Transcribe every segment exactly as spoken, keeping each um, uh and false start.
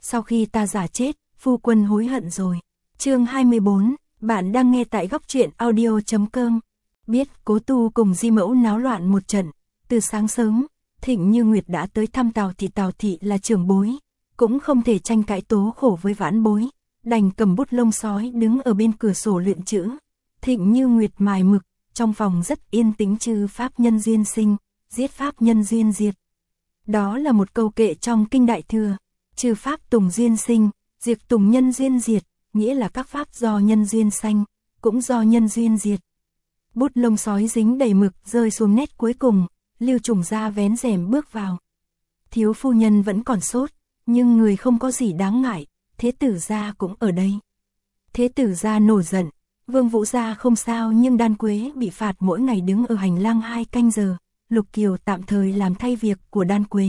sau khi ta giả chết, phu quân hối hận rồi. Chương hai mươi bốn, bạn đang nghe tại góc truyện audio chấm com. Biết Cố Tu cùng Di Mẫu náo loạn một trận, từ sáng sớm, Thịnh Như Nguyệt đã tới thăm Tào Thị. Tào Thị là trưởng bối, cũng không thể tranh cãi tố khổ với vãn bối, đành cầm bút lông sói đứng ở bên cửa sổ luyện chữ. Thịnh Như Nguyệt mài mực, trong phòng rất yên tĩnh. Chư pháp nhân duyên sinh, giết pháp nhân duyên diệt. Đó là một câu kệ trong Kinh Đại Thừa. Chư pháp tùng duyên sinh, diệt tùng nhân duyên diệt, nghĩa là các pháp do nhân duyên sanh, cũng do nhân duyên diệt. Bút lông sói dính đầy mực rơi xuống nét cuối cùng, Lưu Trùng Gia vén rèm bước vào. Thiếu phu nhân vẫn còn sốt, nhưng người không có gì đáng ngại, Thế Tử Gia cũng ở đây. Thế Tử Gia nổi giận, Vương Vũ Gia không sao nhưng Đan Quế bị phạt mỗi ngày đứng ở hành lang hai canh giờ, Lục Kiều tạm thời làm thay việc của Đan Quế.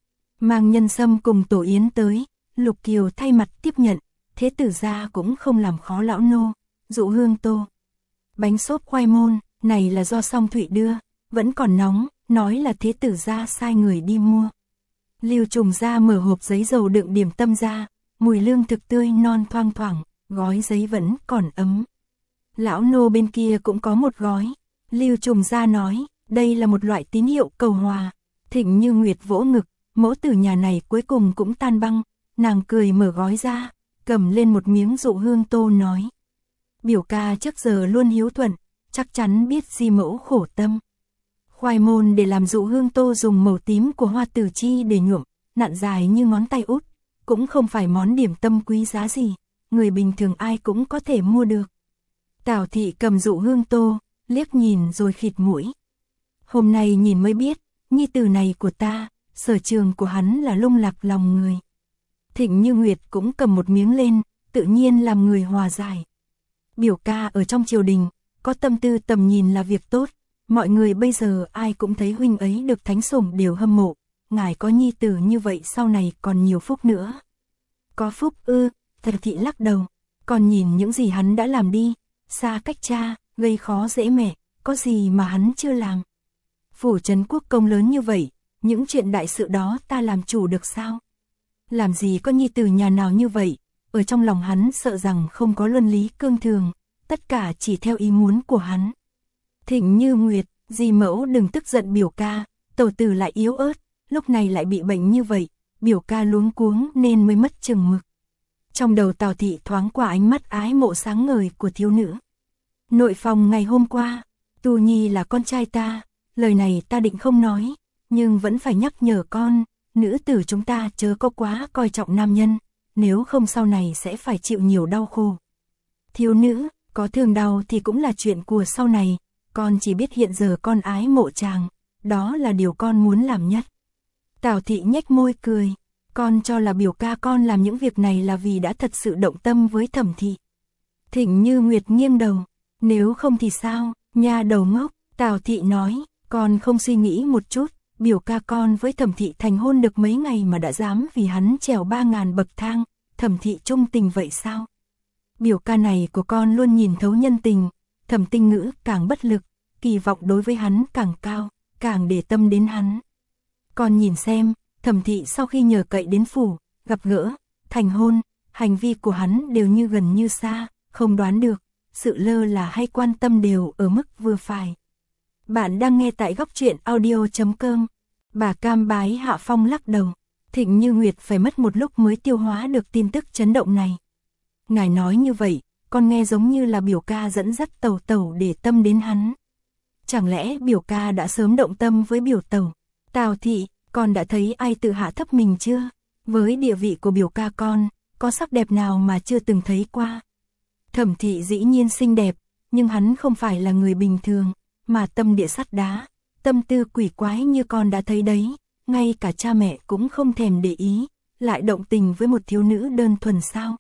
Mang nhân sâm cùng tổ yến tới, Lục Kiều thay mặt tiếp nhận, Thế Tử Gia cũng không làm khó lão nô, dụ hương tô. Bánh xốp khoai môn, này là do Song Thụy đưa, vẫn còn nóng, nói là Thế Tử Gia sai người đi mua. Lưu Trùng Gia mở hộp giấy dầu đựng điểm tâm ra, mùi lương thực tươi non thoang thoảng, gói giấy vẫn còn ấm. Lão nô bên kia cũng có một gói, Lưu Trùng Gia nói, đây là một loại tín hiệu cầu hòa. Thịnh Như Nguyệt vỗ ngực, mẫu tử nhà này cuối cùng cũng tan băng, nàng cười mở gói ra, cầm lên một miếng dụ hương tô nói. Biểu ca trước giờ luôn hiếu thuận, chắc chắn biết Di mẫu khổ tâm. Khoai môn để làm dụ hương tô dùng màu tím của hoa tử chi để nhuộm, nặn dài như ngón tay út, cũng không phải món điểm tâm quý giá gì, người bình thường ai cũng có thể mua được. Tào Thị cầm dụ hương tô, liếc nhìn rồi khịt mũi. Hôm nay nhìn mới biết, nhi tử này của ta, sở trường của hắn là lung lạc lòng người. Thịnh Như Nguyệt cũng cầm một miếng lên, tự nhiên làm người hòa giải. Biểu ca ở trong triều đình, có tâm tư tầm nhìn là việc tốt, mọi người bây giờ ai cũng thấy huynh ấy được thánh sủng đều hâm mộ, ngài có nhi tử như vậy sau này còn nhiều phúc nữa. Có phúc ư? Thật Thị lắc đầu, còn nhìn những gì hắn đã làm đi, xa cách cha, gây khó dễ mẹ, có gì mà hắn chưa làm. Phủ trấn quốc công lớn như vậy, những chuyện đại sự đó ta làm chủ được sao? Làm gì có nhi tử nhà nào như vậy, ở trong lòng hắn sợ rằng không có luân lý cương thường, tất cả chỉ theo ý muốn của hắn. Thịnh Như Nguyệt, Di mẫu đừng tức giận biểu ca, tẩu tử lại yếu ớt, lúc này lại bị bệnh như vậy, biểu ca luống cuống nên mới mất chừng mực. Trong đầu Tào Thị thoáng qua ánh mắt ái mộ sáng ngời của thiếu nữ. Nội phòng ngày hôm qua, Tu Nhi là con trai ta, lời này ta định không nói, nhưng vẫn phải nhắc nhở con, nữ tử chúng ta chớ có quá coi trọng nam nhân, nếu không sau này sẽ phải chịu nhiều đau khổ. Thiếu nữ, có thương đau thì cũng là chuyện của sau này, con chỉ biết hiện giờ con ái mộ chàng, đó là điều con muốn làm nhất. Tào Thị nhếch môi cười, con cho là biểu ca con làm những việc này là vì đã thật sự động tâm với Thẩm Thị. Thịnh Như Nguyệt nghiêng đầu, nếu không thì sao, nha đầu ngốc. Tào Thị nói, con không suy nghĩ một chút, biểu ca con với Thẩm Thị thành hôn được mấy ngày mà đã dám vì hắn trèo ba ngàn bậc thang, Thẩm Thị trung tình vậy sao? Biểu ca này của con luôn nhìn thấu nhân tình, Thẩm Tinh Ngữ càng bất lực, kỳ vọng đối với hắn càng cao, càng để tâm đến hắn. Con nhìn xem, Thẩm Thị sau khi nhờ cậy đến phủ, gặp gỡ, thành hôn, hành vi của hắn đều như gần như xa, không đoán được, sự lơ là hay quan tâm đều ở mức vừa phải. Bạn đang nghe tại góc truyện audio chấm com. Bà Cam Bái Hạ Phong lắc đầu, Thịnh Như Nguyệt phải mất một lúc mới tiêu hóa được tin tức chấn động này. Ngài nói như vậy, con nghe giống như là biểu ca dẫn dắt tẩu tẩu để tâm đến hắn. Chẳng lẽ biểu ca đã sớm động tâm với biểu tẩu? Tào Thị, con đã thấy ai tự hạ thấp mình chưa? Với địa vị của biểu ca con, có sắc đẹp nào mà chưa từng thấy qua? Thẩm Thị dĩ nhiên xinh đẹp, nhưng hắn không phải là người bình thường, mà tâm địa sắt đá, tâm tư quỷ quái như con đã thấy đấy, ngay cả cha mẹ cũng không thèm để ý, lại động tình với một thiếu nữ đơn thuần sao?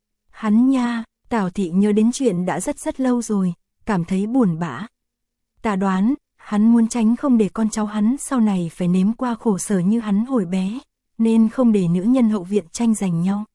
Hắn nha, Tào Thị nhớ đến chuyện đã rất rất lâu rồi, cảm thấy buồn bã. Ta đoán, hắn muốn tránh không để con cháu hắn sau này phải nếm qua khổ sở như hắn hồi bé, nên không để nữ nhân hậu viện tranh giành nhau.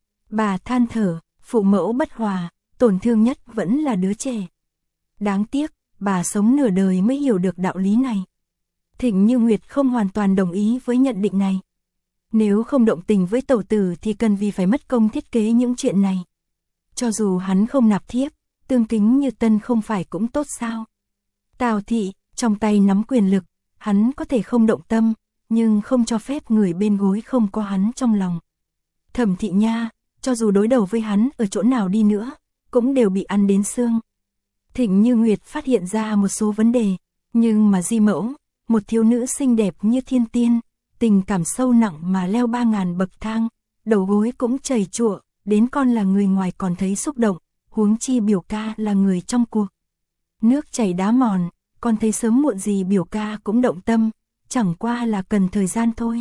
Bà than thở, phụ mẫu bất hòa, tổn thương nhất vẫn là đứa trẻ. Đáng tiếc, bà sống nửa đời mới hiểu được đạo lý này. Thịnh Như Nguyệt không hoàn toàn đồng ý với nhận định này. Nếu không động tình với tẩu tử thì cần vì phải mất công thiết kế những chuyện này. Cho dù hắn không nạp thiếp, tương kính như tân không phải cũng tốt sao? Tào Thị, trong tay nắm quyền lực, hắn có thể không động tâm, nhưng không cho phép người bên gối không có hắn trong lòng. Thẩm Thị nha, cho dù đối đầu với hắn ở chỗ nào đi nữa, cũng đều bị ăn đến xương. Thịnh Như Nguyệt phát hiện ra một số vấn đề, nhưng mà Di Mẫu, một thiếu nữ xinh đẹp như thiên tiên, tình cảm sâu nặng mà leo ba ngàn bậc thang, đầu gối cũng chảy chụa, đến con là người ngoài còn thấy xúc động, huống chi biểu ca là người trong cuộc. Nước chảy đá mòn, con thấy sớm muộn gì biểu ca cũng động tâm, chẳng qua là cần thời gian thôi.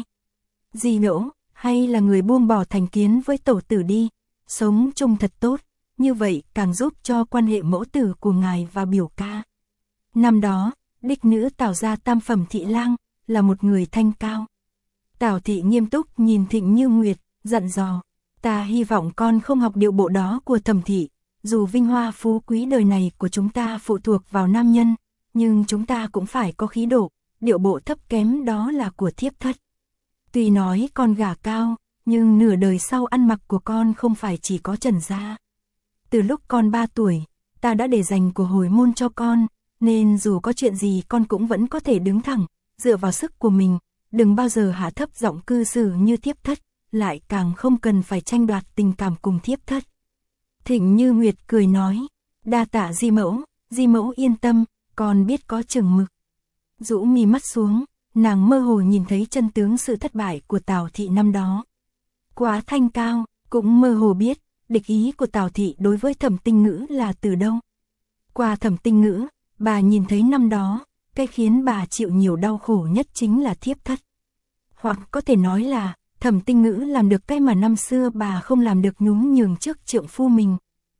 Di Mẫu, hay là người buông bỏ thành kiến với tẩu tử đi, sống chung thật tốt, như vậy càng giúp cho quan hệ mẫu tử của ngài và biểu ca. Năm đó, đích nữ Tào gia tam phẩm thị lang, là một người thanh cao. Tào Thị nghiêm túc nhìn Thịnh Như Nguyệt, dặn dò, ta hy vọng con không học điệu bộ đó của Thẩm Thị, dù vinh hoa phú quý đời này của chúng ta phụ thuộc vào nam nhân, nhưng chúng ta cũng phải có khí độ, điệu bộ thấp kém đó là của thiếp thất. Tuy nói con gả cao, nhưng nửa đời sau ăn mặc của con không phải chỉ có trần gia. Từ lúc con ba tuổi, ta đã để dành của hồi môn cho con, nên dù có chuyện gì con cũng vẫn có thể đứng thẳng, dựa vào sức của mình, đừng bao giờ hạ thấp giọng cư xử như thiếp thất, lại càng không cần phải tranh đoạt tình cảm cùng thiếp thất. Thịnh Như Nguyệt cười nói, đa tạ Di Mẫu, Di Mẫu yên tâm, con biết có chừng mực. Rũ mi mắt xuống, nàng mơ hồ nhìn thấy chân tướng sự thất bại của Tào Thị năm đó. Quá thanh cao, cũng mơ hồ biết, địch ý của Tào Thị đối với Thẩm Tinh Ngữ là từ đâu. Qua Thẩm Tinh Ngữ, bà nhìn thấy năm đó, cái khiến bà chịu nhiều đau khổ nhất chính là thiếp thất. Hoặc có thể nói là, Thẩm Tinh Ngữ làm được cái mà năm xưa bà không làm được, nhún nhường trước trượng phu mình.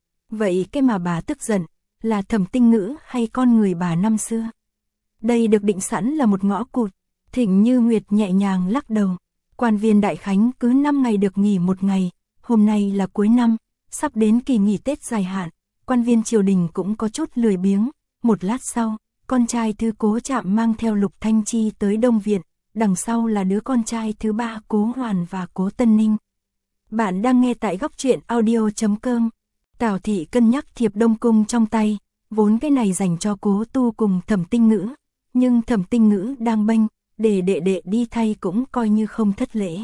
Vậy cái mà bà tức giận, là Thẩm Tinh Ngữ hay con người bà năm xưa? Đây được định sẵn là một ngõ cụt. Thịnh Như Nguyệt nhẹ nhàng lắc đầu. Quan viên Đại Khánh cứ năm ngày được nghỉ một ngày, hôm nay là cuối năm, sắp đến kỳ nghỉ Tết dài hạn, quan viên triều đình cũng có chút lười biếng. Một lát sau, con trai thứ Cố Trạm mang theo Lục Thanh Chi tới Đông Viện, đằng sau là đứa con trai thứ ba Cố Hoàn và Cố Tân Ninh. Bạn đang nghe tại góc truyện audio chấm com. Tào Thị cân nhắc thiệp Đông Cung trong tay, vốn cái này dành cho Cố Tu cùng Thẩm Tinh Ngữ, nhưng Thẩm Tinh Ngữ đang bênh, để đệ đệ đi thay cũng coi như không thất lễ.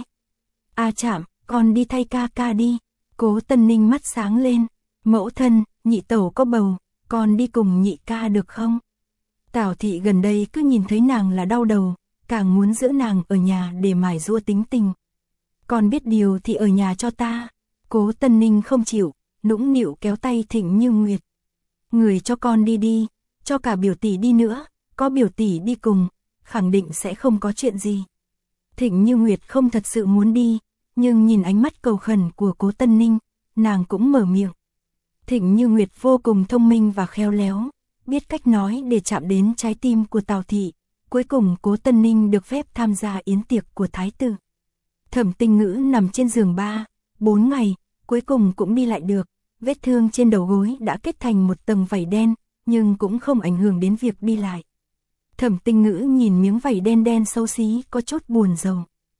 A Trạm, con đi thay ca ca đi. Cố Tân Ninh mắt sáng lên, mẫu thân, nhị tẩu có bầu, con đi cùng nhị ca được không? Tào Thị gần đây cứ nhìn thấy nàng là đau đầu, càng muốn giữ nàng ở nhà để mài giũa tính tình. Con biết điều thì ở nhà cho ta. Cố Tân Ninh không chịu, nũng nịu kéo tay Thịnh Như Nguyệt. Người cho con đi đi, cho cả biểu tỷ đi nữa, có biểu tỷ đi cùng, khẳng định sẽ không có chuyện gì. Thịnh Như Nguyệt không thật sự muốn đi, nhưng nhìn ánh mắt cầu khẩn của Cố Tân Ninh, nàng cũng mở miệng. Thịnh Như Nguyệt vô cùng thông minh và khéo léo, biết cách nói để chạm đến trái tim của Tào Thị. Cuối cùng Cố Tân Ninh được phép tham gia yến tiệc của Thái tử. Thẩm Tinh Ngữ nằm trên giường ba, bốn ngày, cuối cùng cũng đi lại được. Vết thương trên đầu gối đã kết thành một tầng vảy đen, nhưng cũng không ảnh hưởng đến việc đi lại. Thẩm Tinh Ngữ nhìn miếng vảy đen đen xấu xí có chút buồn rầu.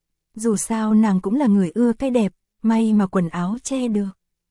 Dù sao nàng cũng là người ưa cái đẹp, may mà quần áo che được.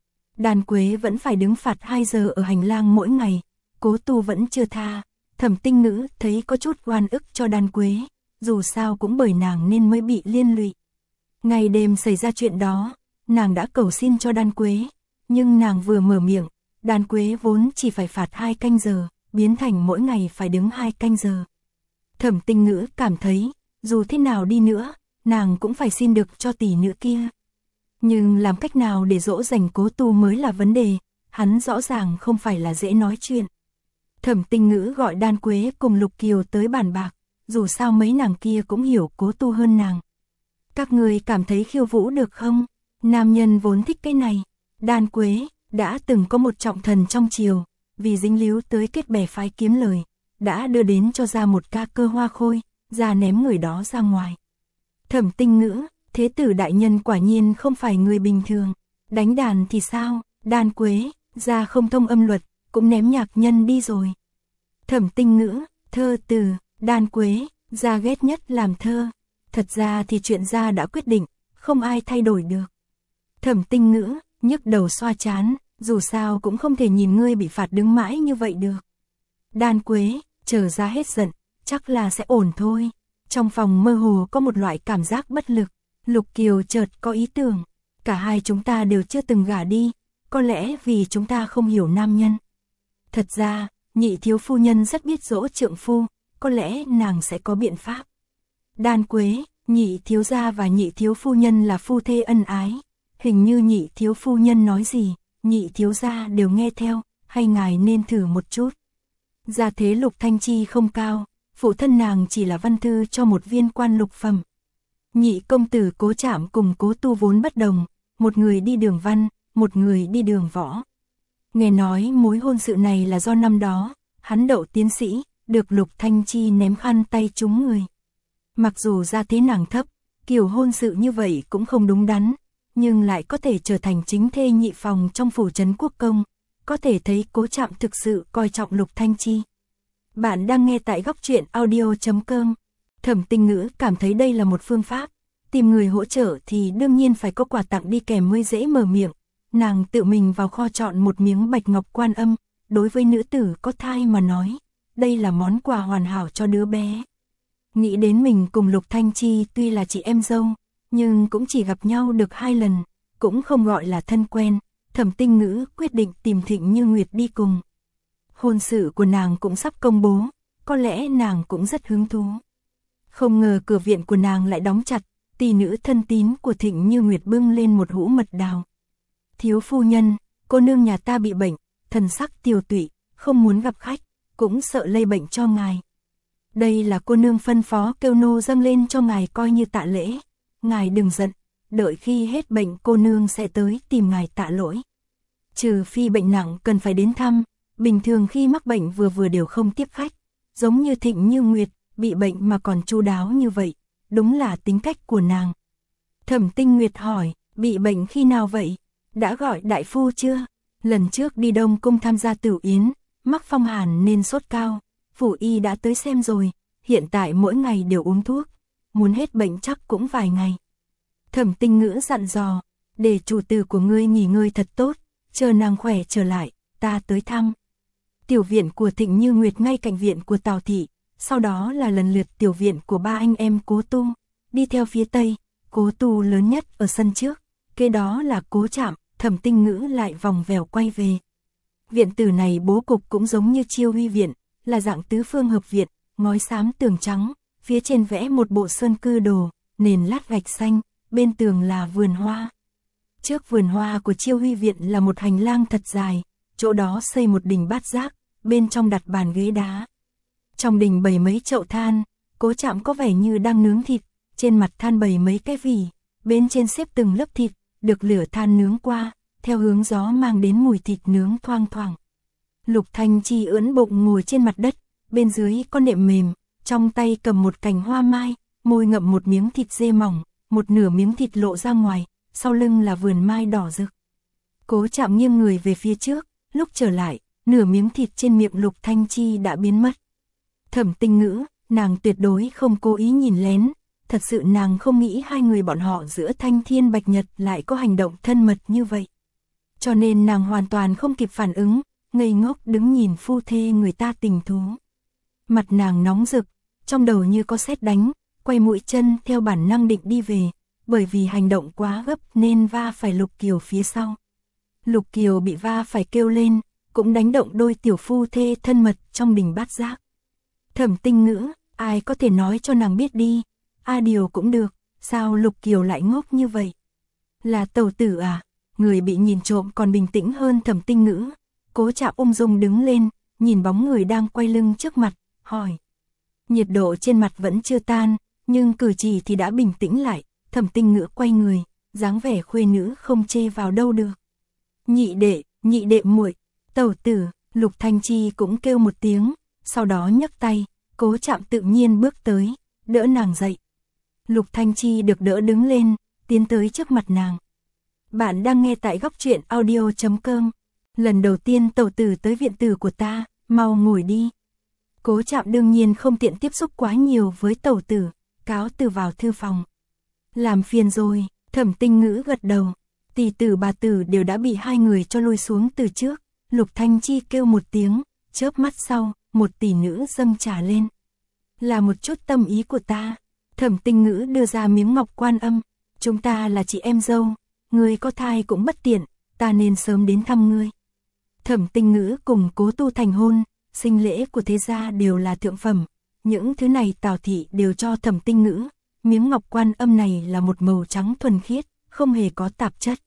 Đàn Quế vẫn phải đứng phạt hai giờ ở hành lang mỗi ngày, Cố Tu vẫn chưa tha. Thẩm Tinh Ngữ thấy có chút oan ức cho Đàn Quế, dù sao cũng bởi nàng nên mới bị liên lụy. Ngày đêm xảy ra chuyện đó, nàng đã cầu xin cho Đàn Quế, nhưng nàng vừa mở miệng, Đàn Quế vốn chỉ phải phạt hai canh giờ, biến thành mỗi ngày phải đứng hai canh giờ. Thẩm Tinh Ngữ cảm thấy, dù thế nào đi nữa, nàng cũng phải xin được cho tỷ nữ kia. Nhưng làm cách nào để dỗ dành Cố Tu mới là vấn đề, hắn rõ ràng không phải là dễ nói chuyện. Thẩm Tinh Ngữ gọi Đan Quế cùng Lục Kiều tới bàn bạc, dù sao mấy nàng kia cũng hiểu Cố Tu hơn nàng. Các người cảm thấy khiêu vũ được không? Nam nhân vốn thích cái này. Đan Quế đã từng có một trọng thần trong triều, vì dính líu tới kết bè phái kiếm lời, đã đưa đến cho ra một ca cơ hoa khôi, ra ném người đó ra ngoài. Thẩm Tinh Ngữ, thế tử đại nhân quả nhiên không phải người bình thường. Đánh đàn thì sao? Đan Quế, ra không thông âm luật, cũng ném nhạc nhân đi rồi. Thẩm Tinh Ngữ, thơ từ. Đan Quế, ra ghét nhất làm thơ. Thật ra thì chuyện ra đã quyết định, không ai thay đổi được. Thẩm Tinh Ngữ, nhức đầu xoa chán, dù sao cũng không thể nhìn ngươi bị phạt đứng mãi như vậy được. Đan Quế, chờ ra hết giận, chắc là sẽ ổn thôi. Trong phòng mơ hồ có một loại cảm giác bất lực, Lục Kiều chợt có ý tưởng, cả hai chúng ta đều chưa từng gả đi, có lẽ vì chúng ta không hiểu nam nhân. Thật ra, nhị thiếu phu nhân rất biết dỗ trượng phu, có lẽ nàng sẽ có biện pháp. Đan Quế, nhị thiếu gia và nhị thiếu phu nhân là phu thê ân ái, hình như nhị thiếu phu nhân nói gì, nhị thiếu gia đều nghe theo, hay ngài nên thử một chút. Gia thế Lục Thanh Chi không cao, phụ thân nàng chỉ là văn thư cho một viên quan lục phẩm. Nhị công tử Cố Trạm cùng Cố Tu vốn bất đồng, một người đi đường văn, một người đi đường võ. Nghe nói mối hôn sự này là do năm đó, hắn đậu tiến sĩ, được Lục Thanh Chi ném khăn tay trúng người. Mặc dù gia thế nàng thấp, kiểu hôn sự như vậy cũng không đúng đắn, nhưng lại có thể trở thành chính thê nhị phòng trong phủ trấn quốc công, có thể thấy Cố Trạm thực sự coi trọng Lục Thanh Chi. Bạn đang nghe tại góc truyện audio chấm com. Thẩm Tinh Ngữ cảm thấy đây là một phương pháp, tìm người hỗ trợ thì đương nhiên phải có quà tặng đi kèm mới dễ mở miệng. Nàng tự mình vào kho chọn một miếng bạch ngọc Quan Âm, đối với nữ tử có thai mà nói, đây là món quà hoàn hảo cho đứa bé. Nghĩ đến mình cùng Lục Thanh Chi tuy là chị em dâu, nhưng cũng chỉ gặp nhau được hai lần, cũng không gọi là thân quen, Thẩm Tinh Ngữ quyết định tìm Thịnh Như Nguyệt đi cùng. Hôn sự của nàng cũng sắp công bố, có lẽ nàng cũng rất hứng thú. Không ngờ cửa viện của nàng lại đóng chặt, tỷ nữ thân tín của Thịnh Như Nguyệt bưng lên một hũ mật đào. Thiếu phu nhân, cô nương nhà ta bị bệnh, thần sắc tiều tụy, không muốn gặp khách, cũng sợ lây bệnh cho ngài. Đây là cô nương phân phó kêu nô dâng lên cho ngài coi như tạ lễ. Ngài đừng giận, đợi khi hết bệnh cô nương sẽ tới tìm ngài tạ lỗi. Trừ phi bệnh nặng cần phải đến thăm, bình thường khi mắc bệnh vừa vừa đều không tiếp khách. Giống như Thịnh Như Nguyệt, bị bệnh mà còn chu đáo như vậy, đúng là tính cách của nàng. Thẩm Tinh Nguyệt hỏi, bị bệnh khi nào vậy? Đã gọi đại phu chưa? Lần trước đi Đông Cung tham gia tửu yến, mắc phong hàn nên sốt cao, phủ y đã tới xem rồi, hiện tại mỗi ngày đều uống thuốc, muốn hết bệnh chắc cũng vài ngày. Thẩm Tinh Ngữ dặn dò, để chủ tử của ngươi nghỉ ngơi thật tốt, chờ nàng khỏe trở lại, ta tới thăm. Tiểu viện của Thịnh Như Nguyệt ngay cạnh viện của Tào Thị, sau đó là lần lượt tiểu viện của ba anh em Cố Tu, đi theo phía tây, Cố Tu lớn nhất ở sân trước, kế đó là Cố Trạm. Thẩm Tinh Ngữ lại vòng vèo quay về. Viện tử này bố cục cũng giống như Chiêu Huy viện, là dạng tứ phương hợp viện, ngói xám tường trắng, phía trên vẽ một bộ sơn cư đồ, nền lát gạch xanh, bên tường là vườn hoa. Trước vườn hoa của Chiêu Huy viện là một hành lang thật dài, chỗ đó xây một đình bát giác, bên trong đặt bàn ghế đá. Trong đình bày mấy chậu than, Cố Trạm có vẻ như đang nướng thịt, trên mặt than bày mấy cái vỉ, bên trên xếp từng lớp thịt, được lửa than nướng qua, theo hướng gió mang đến mùi thịt nướng thoang thoảng. Lục Thanh Chi ưỡn bụng ngồi trên mặt đất, bên dưới có nệm mềm, trong tay cầm một cành hoa mai, môi ngậm một miếng thịt dê mỏng, một nửa miếng thịt lộ ra ngoài, sau lưng là vườn mai đỏ rực. Cố Trạm nghiêng người về phía trước, lúc trở lại, nửa miếng thịt trên miệng Lục Thanh Chi đã biến mất. Thẩm Tinh Ngữ, nàng tuyệt đối không cố ý nhìn lén, thật sự nàng không nghĩ hai người bọn họ giữa Thanh Thiên Bạch Nhật lại có hành động thân mật như vậy. Cho nên nàng hoàn toàn không kịp phản ứng, ngây ngốc đứng nhìn phu thê người ta tình thú. Mặt nàng nóng rực, trong đầu như có sét đánh, quay mũi chân theo bản năng định đi về, bởi vì hành động quá gấp nên va phải Lục Kiều phía sau. Lục Kiều bị va phải kêu lên, cũng đánh động đôi tiểu phu thê thân mật trong đình bát giác. Thẩm Tinh Ngữ, ai có thể nói cho nàng biết đi, a điều cũng được, sao Lục Kiều lại ngốc như vậy? Là tẩu tử à? Người bị nhìn trộm còn bình tĩnh hơn Thẩm Tinh Ngữ. Cố Trạm ung dung đứng lên, nhìn bóng người đang quay lưng trước mặt, hỏi. Nhiệt độ trên mặt vẫn chưa tan, nhưng cử chỉ thì đã bình tĩnh lại. Thẩm Tinh Ngữ quay người, dáng vẻ khuê nữ không chê vào đâu được. Nhị đệ, nhị đệ muội, tẩu tử. Lục Thanh Chi cũng kêu một tiếng, sau đó nhấc tay, Cố Trạm tự nhiên bước tới, đỡ nàng dậy. Lục Thanh Chi được đỡ đứng lên, tiến tới trước mặt nàng. Bạn đang nghe tại góc truyện audio chấm com. Lần đầu tiên tẩu tử tới viện tử của ta, mau ngồi đi. Cố Trạm đương nhiên không tiện tiếp xúc quá nhiều với tẩu tử, cáo từ vào thư phòng. Làm phiền rồi, Thẩm Tinh Ngữ gật đầu. Tỷ tử bà tử đều đã bị hai người cho lôi xuống từ trước. Lục Thanh Chi kêu một tiếng, chớp mắt sau, một tỷ nữ dâng trà lên. Là một chút tâm ý của ta. Thẩm Tinh Ngữ đưa ra miếng ngọc quan âm. Chúng ta là chị em dâu, ngươi có thai cũng bất tiện, ta nên sớm đến thăm ngươi. Thẩm Tinh Ngữ cùng Cố Tu thành hôn, sinh lễ của thế gia đều là thượng phẩm. Những thứ này Tào thị đều cho Thẩm Tinh Ngữ. Miếng ngọc quan âm này là một màu trắng thuần khiết, không hề có tạp chất.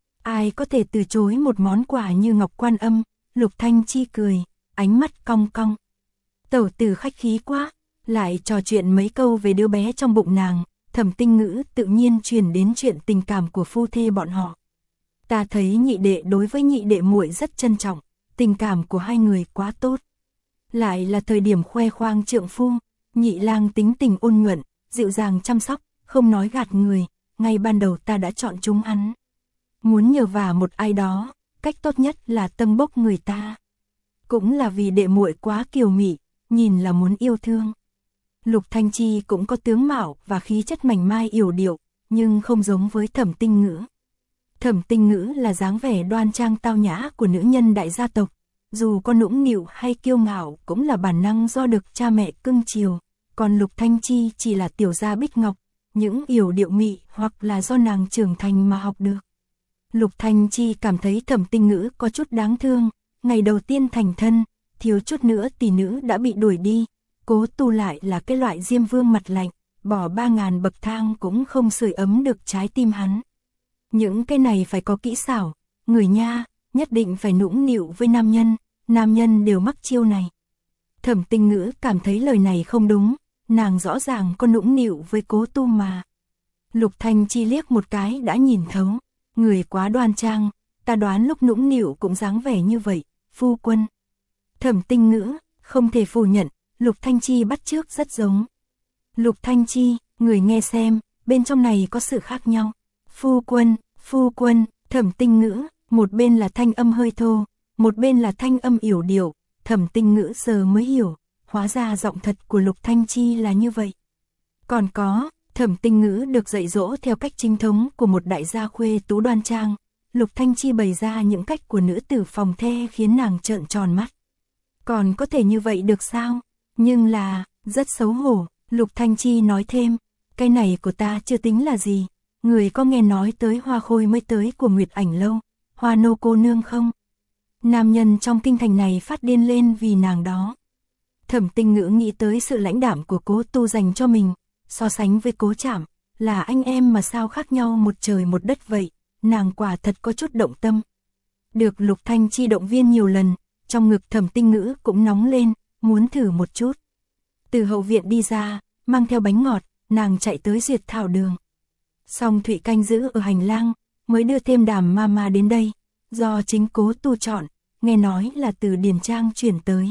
Ai có thể từ chối một món quà như ngọc quan âm? Lục Thanh Chi cười, ánh mắt cong cong. Tẩu tử khách khí quá, lại trò chuyện mấy câu về đứa bé trong bụng nàng. Thẩm Tinh Ngữ tự nhiên truyền đến chuyện tình cảm của phu thê bọn họ. Ta thấy nhị đệ đối với nhị đệ muội rất trân trọng, tình cảm của hai người quá tốt. Lại là thời điểm khoe khoang trượng phu, nhị lang tính tình ôn nhuận, dịu dàng chăm sóc, không nói gạt người, ngay ban đầu ta đã chọn chúng hắn. Muốn nhờ vả một ai đó, cách tốt nhất là tâng bốc người ta. Cũng là vì đệ muội quá kiều mị, nhìn là muốn yêu thương. Lục Thanh Chi cũng có tướng mạo và khí chất mảnh mai yểu điệu, nhưng không giống với Thẩm Tinh Ngữ. Thẩm Tinh Ngữ là dáng vẻ đoan trang tao nhã của nữ nhân đại gia tộc, dù có nũng nịu hay kiêu ngạo cũng là bản năng do được cha mẹ cưng chiều, còn Lục Thanh Chi chỉ là tiểu gia bích ngọc, những yểu điệu mị hoặc là do nàng trưởng thành mà học được. Lục Thanh Chi cảm thấy Thẩm Tinh Ngữ có chút đáng thương, ngày đầu tiên thành thân, thiếu chút nữa tỷ nữ đã bị đuổi đi. Cố Tu lại là cái loại diêm vương mặt lạnh, bỏ ba ngàn bậc thang cũng không sưởi ấm được trái tim hắn. Những cái này phải có kỹ xảo, người nha, nhất định phải nũng nịu với nam nhân, nam nhân đều mắc chiêu này. Thẩm Tinh Ngữ cảm thấy lời này không đúng, nàng rõ ràng có nũng nịu với Cố Tu mà. Lục Thanh Chi liếc một cái đã nhìn thấu, người quá đoan trang, ta đoán lúc nũng nịu cũng dáng vẻ như vậy, phu quân. Thẩm Tinh Ngữ, không thể phủ nhận, Lục Thanh Chi bắt chước rất giống. Lục Thanh Chi, người nghe xem, bên trong này có sự khác nhau. Phu quân, phu quân, Thẩm Tinh Ngữ, một bên là thanh âm hơi thô, một bên là thanh âm yểu điệu. Thẩm Tinh Ngữ giờ mới hiểu, hóa ra giọng thật của Lục Thanh Chi là như vậy. Còn có, Thẩm Tinh Ngữ được dạy dỗ theo cách chính thống của một đại gia khuê tú đoan trang. Lục Thanh Chi bày ra những cách của nữ tử phòng the khiến nàng trợn tròn mắt. Còn có thể như vậy được sao? Nhưng là, rất xấu hổ, Lục Thanh Chi nói thêm, cái này của ta chưa tính là gì. Người có nghe nói tới hoa khôi mới tới của Nguyệt Ảnh Lâu, Hoa Nô cô nương không? Nam nhân trong kinh thành này phát điên lên vì nàng đó. Thẩm Tinh Ngữ nghĩ tới sự lãnh đạm của Cố Tu dành cho mình, so sánh với Cố Trảm, là anh em mà sao khác nhau một trời một đất vậy, nàng quả thật có chút động tâm. Được Lục Thanh Chi động viên nhiều lần, trong ngực Thẩm Tinh Ngữ cũng nóng lên, muốn thử một chút. Từ hậu viện đi ra, mang theo bánh ngọt, nàng chạy tới Duyệt Thảo Đường. Song Thụy canh giữ ở hành lang, mới đưa thêm Đàm Mama đến đây, do chính Cố Tu chọn, nghe nói là từ Điền Trang chuyển tới.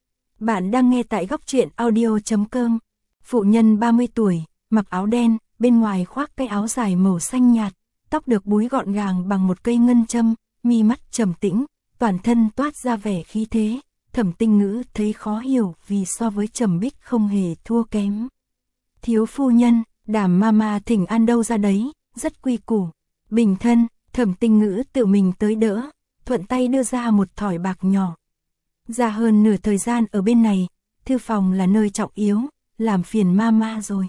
Bạn đang nghe tại góc truyện audio chấm com. Phụ nhân ba mươi tuổi, mặc áo đen, bên ngoài khoác cái áo dài màu xanh nhạt, tóc được búi gọn gàng bằng một cây ngân châm, mi mắt trầm tĩnh, toàn thân toát ra vẻ khí thế. Thẩm Tinh Ngữ thấy khó hiểu vì so với Trầm Bích không hề thua kém. Thiếu phu nhân, Đàm Mama thỉnh an đâu ra đấy, rất quy củ. Bình thân, Thẩm Tinh Ngữ tự mình tới đỡ, thuận tay đưa ra một thỏi bạc nhỏ. Ra hơn nửa thời gian ở bên này, thư phòng là nơi trọng yếu, làm phiền Mama rồi.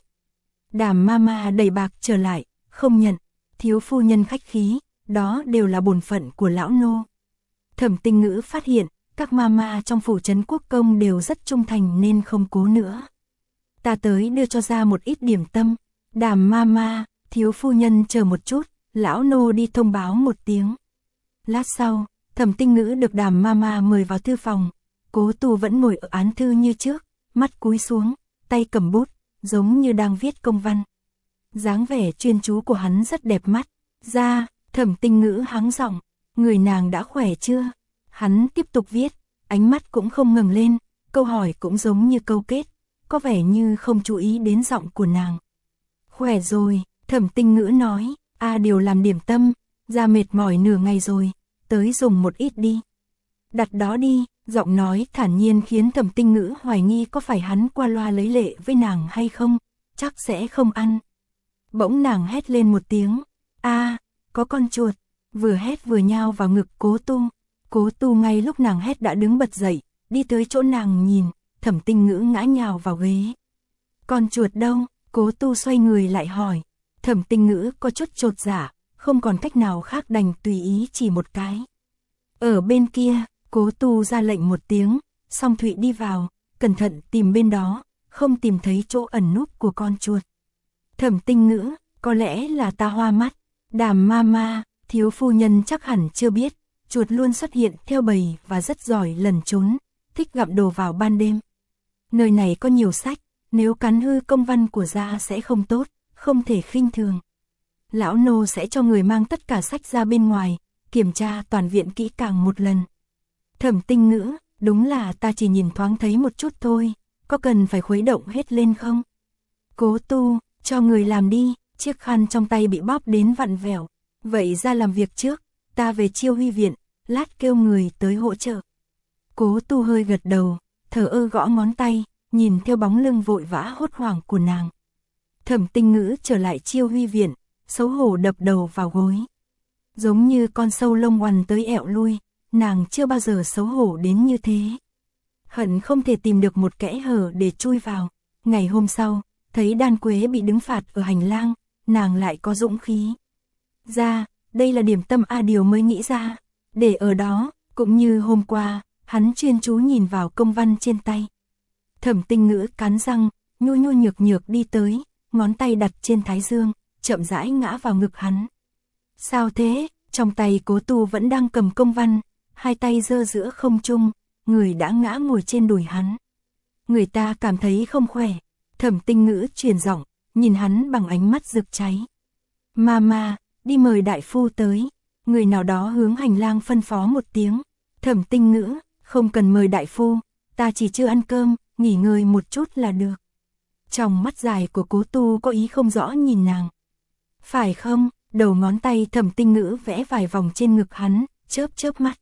Đàm Mama đẩy bạc trở lại, không nhận, thiếu phu nhân khách khí, đó đều là bổn phận của lão nô. Thẩm Tinh Ngữ phát hiện, các mama trong phủ trấn quốc công đều rất trung thành nên không cố nữa. Ta tới đưa cho ra một ít điểm tâm. Đàm Mama, thiếu phu nhân chờ một chút, lão nô đi thông báo một tiếng. Lát sau, Thẩm Tinh Ngữ được Đàm Mama mời vào thư phòng. Cố Tu vẫn ngồi ở án thư như trước, mắt cúi xuống, tay cầm bút, giống như đang viết công văn. Dáng vẻ chuyên chú của hắn rất đẹp mắt. Ra, Thẩm Tinh Ngữ hắng giọng, người nàng đã khỏe chưa? Hắn tiếp tục viết, ánh mắt cũng không ngẩng lên, câu hỏi cũng giống như câu kết, có vẻ như không chú ý đến giọng của nàng. Khỏe rồi, Thẩm Tinh Ngữ nói, a điều làm điểm tâm, ra mệt mỏi nửa ngày rồi, tới dùng một ít đi. Đặt đó đi, giọng nói thản nhiên khiến Thẩm Tinh Ngữ hoài nghi có phải hắn qua loa lấy lệ với nàng hay không, chắc sẽ không ăn. Bỗng nàng hét lên một tiếng, A, có con chuột, vừa hét vừa nhào vào ngực Cố Tu. Cố Tu ngay lúc nàng hét đã đứng bật dậy, đi tới chỗ nàng nhìn, Thẩm Tinh Ngữ ngã nhào vào ghế. Con chuột đâu? Cố Tu xoay người lại hỏi. Thẩm Tinh Ngữ có chút chột dạ, không còn cách nào khác đành tùy ý chỉ một cái. Ở bên kia, Cố Tu ra lệnh một tiếng, Song Thụy đi vào, cẩn thận tìm bên đó, không tìm thấy chỗ ẩn núp của con chuột. Thẩm Tinh Ngữ, có lẽ là ta hoa mắt. Đàm ma ma, thiếu phu nhân chắc hẳn chưa biết, chuột luôn xuất hiện theo bầy và rất giỏi lẩn trốn, thích gặm đồ vào ban đêm. Nơi này có nhiều sách, nếu cắn hư công văn của gia sẽ không tốt, không thể khinh thường. Lão nô sẽ cho người mang tất cả sách ra bên ngoài, kiểm tra toàn viện kỹ càng một lần. Thẩm Tinh Ngữ, đúng là ta chỉ nhìn thoáng thấy một chút thôi, có cần phải khuấy động hết lên không? Cố Tu, cho người làm đi, chiếc khăn trong tay bị bóp đến vặn vẹo. Vậy ra làm việc trước, ta về Chiêu Huy viện, lát kêu người tới hỗ trợ. Cố Tu hơi gật đầu, thờ ơ gõ ngón tay, nhìn theo bóng lưng vội vã hốt hoảng của nàng. Thẩm Tinh Ngữ trở lại Chiêu Huy viện, xấu hổ đập đầu vào gối. Giống như con sâu lông oằn tới ẹo lui, nàng chưa bao giờ xấu hổ đến như thế. Hận không thể tìm được một kẽ hở để chui vào. Ngày hôm sau, thấy Đan Quế bị đứng phạt ở hành lang, nàng lại có dũng khí. Ra, đây là điểm tâm A Điều mới nghĩ ra. Để ở đó, cũng như hôm qua, hắn chuyên chú nhìn vào công văn trên tay. Thẩm Tinh Ngữ cắn răng, nhu nhu nhược nhược đi tới, ngón tay đặt trên thái dương, chậm rãi ngã vào ngực hắn. Sao thế? Trong tay Cố Tu vẫn đang cầm công văn, hai tay giơ giữa không trung, người đã ngã ngồi trên đùi hắn. Người ta cảm thấy không khỏe. Thẩm Tinh Ngữ truyền giọng, nhìn hắn bằng ánh mắt rực cháy. Mama, đi mời đại phu tới. Người nào đó hướng hành lang phân phó một tiếng. Thẩm Tinh Ngữ, không cần mời đại phu, ta chỉ chưa ăn cơm, nghỉ ngơi một chút là được. Trong mắt dài của Cố Tu có ý không rõ nhìn nàng. Phải không? Đầu ngón tay Thẩm Tinh Ngữ vẽ vài vòng trên ngực hắn, chớp chớp mắt.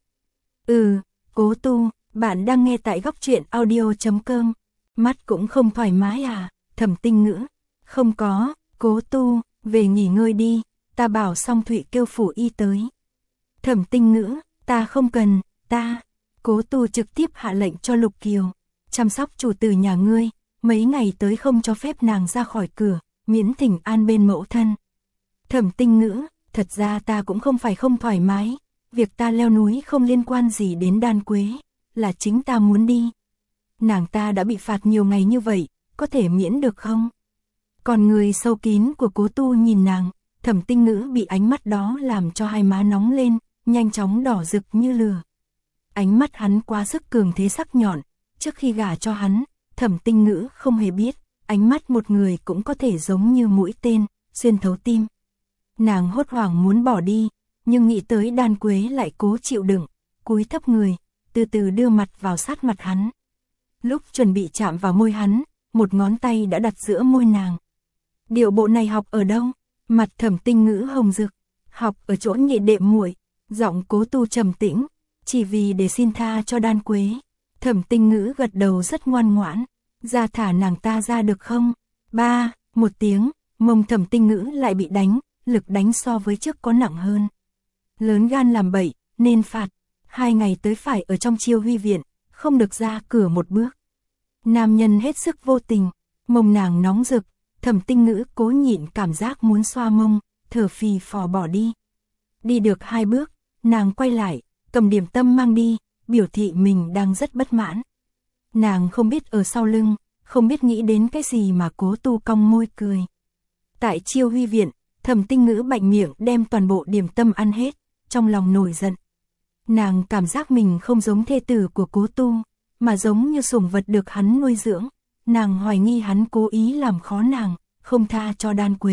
Ừ, Cố Tu, bạn đang nghe tại góc truyện audio chấm com. Mắt cũng không thoải mái à? Thẩm Tinh Ngữ, không có. Cố Tu, về nghỉ ngơi đi, ta bảo Song Thụy kêu phủ y tới. Thẩm Tinh Ngữ, ta không cần, ta. Cố Tu trực tiếp hạ lệnh cho Lục Kiều, chăm sóc chủ tử nhà ngươi, mấy ngày tới không cho phép nàng ra khỏi cửa, miễn thỉnh an bên mẫu thân. Thẩm Tinh Ngữ, thật ra ta cũng không phải không thoải mái, việc ta leo núi không liên quan gì đến Đan Quế, là chính ta muốn đi. Nàng ta đã bị phạt nhiều ngày như vậy, có thể miễn được không? Còn người sâu kín của Cố Tu nhìn nàng, Thẩm Tinh Ngữ bị ánh mắt đó làm cho hai má nóng lên, nhanh chóng đỏ rực như lửa. Ánh mắt hắn quá sức cường thế sắc nhọn, trước khi gả cho hắn, Thẩm Tinh Ngữ không hề biết, ánh mắt một người cũng có thể giống như mũi tên, xuyên thấu tim. Nàng hốt hoảng muốn bỏ đi, nhưng nghĩ tới Đan Quế lại cố chịu đựng, cúi thấp người, từ từ đưa mặt vào sát mặt hắn. Lúc chuẩn bị chạm vào môi hắn, một ngón tay đã đặt giữa môi nàng. Điệu bộ này học ở đâu? Mặt Thẩm Tinh Ngữ hồng rực, học ở chỗ nhị đệm muội. Giọng Cố Tu trầm tĩnh, chỉ vì để xin tha cho Đan Quế. Thẩm Tinh Ngữ gật đầu rất ngoan ngoãn, ra thả nàng ta ra được không? Ba, một tiếng, mông Thẩm Tinh Ngữ lại bị đánh, lực đánh so với trước có nặng hơn. Lớn gan làm bậy, nên phạt, hai ngày tới phải ở trong Chiêu Huy viện, không được ra cửa một bước. Nam nhân hết sức vô tình, mông nàng nóng rực, Thẩm Tinh Ngữ cố nhịn cảm giác muốn xoa mông, thở phì phò bỏ đi. Đi được hai bước, nàng quay lại, cầm điểm tâm mang đi, biểu thị mình đang rất bất mãn. Nàng không biết ở sau lưng, không biết nghĩ đến cái gì mà Cố Tu cong môi cười. Tại Chiêu Huy viện, Thẩm Tinh Ngữ bạnh miệng đem toàn bộ điểm tâm ăn hết, trong lòng nổi giận. Nàng cảm giác mình không giống thê tử của Cố Tu, mà giống như sủng vật được hắn nuôi dưỡng. Nàng hoài nghi hắn cố ý làm khó nàng, không tha cho Đan Quế.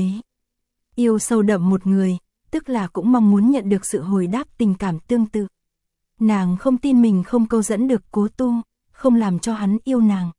Yêu sâu đậm một người, tức là cũng mong muốn nhận được sự hồi đáp tình cảm tương tự. Nàng không tin mình không câu dẫn được Cố Tu, không làm cho hắn yêu nàng.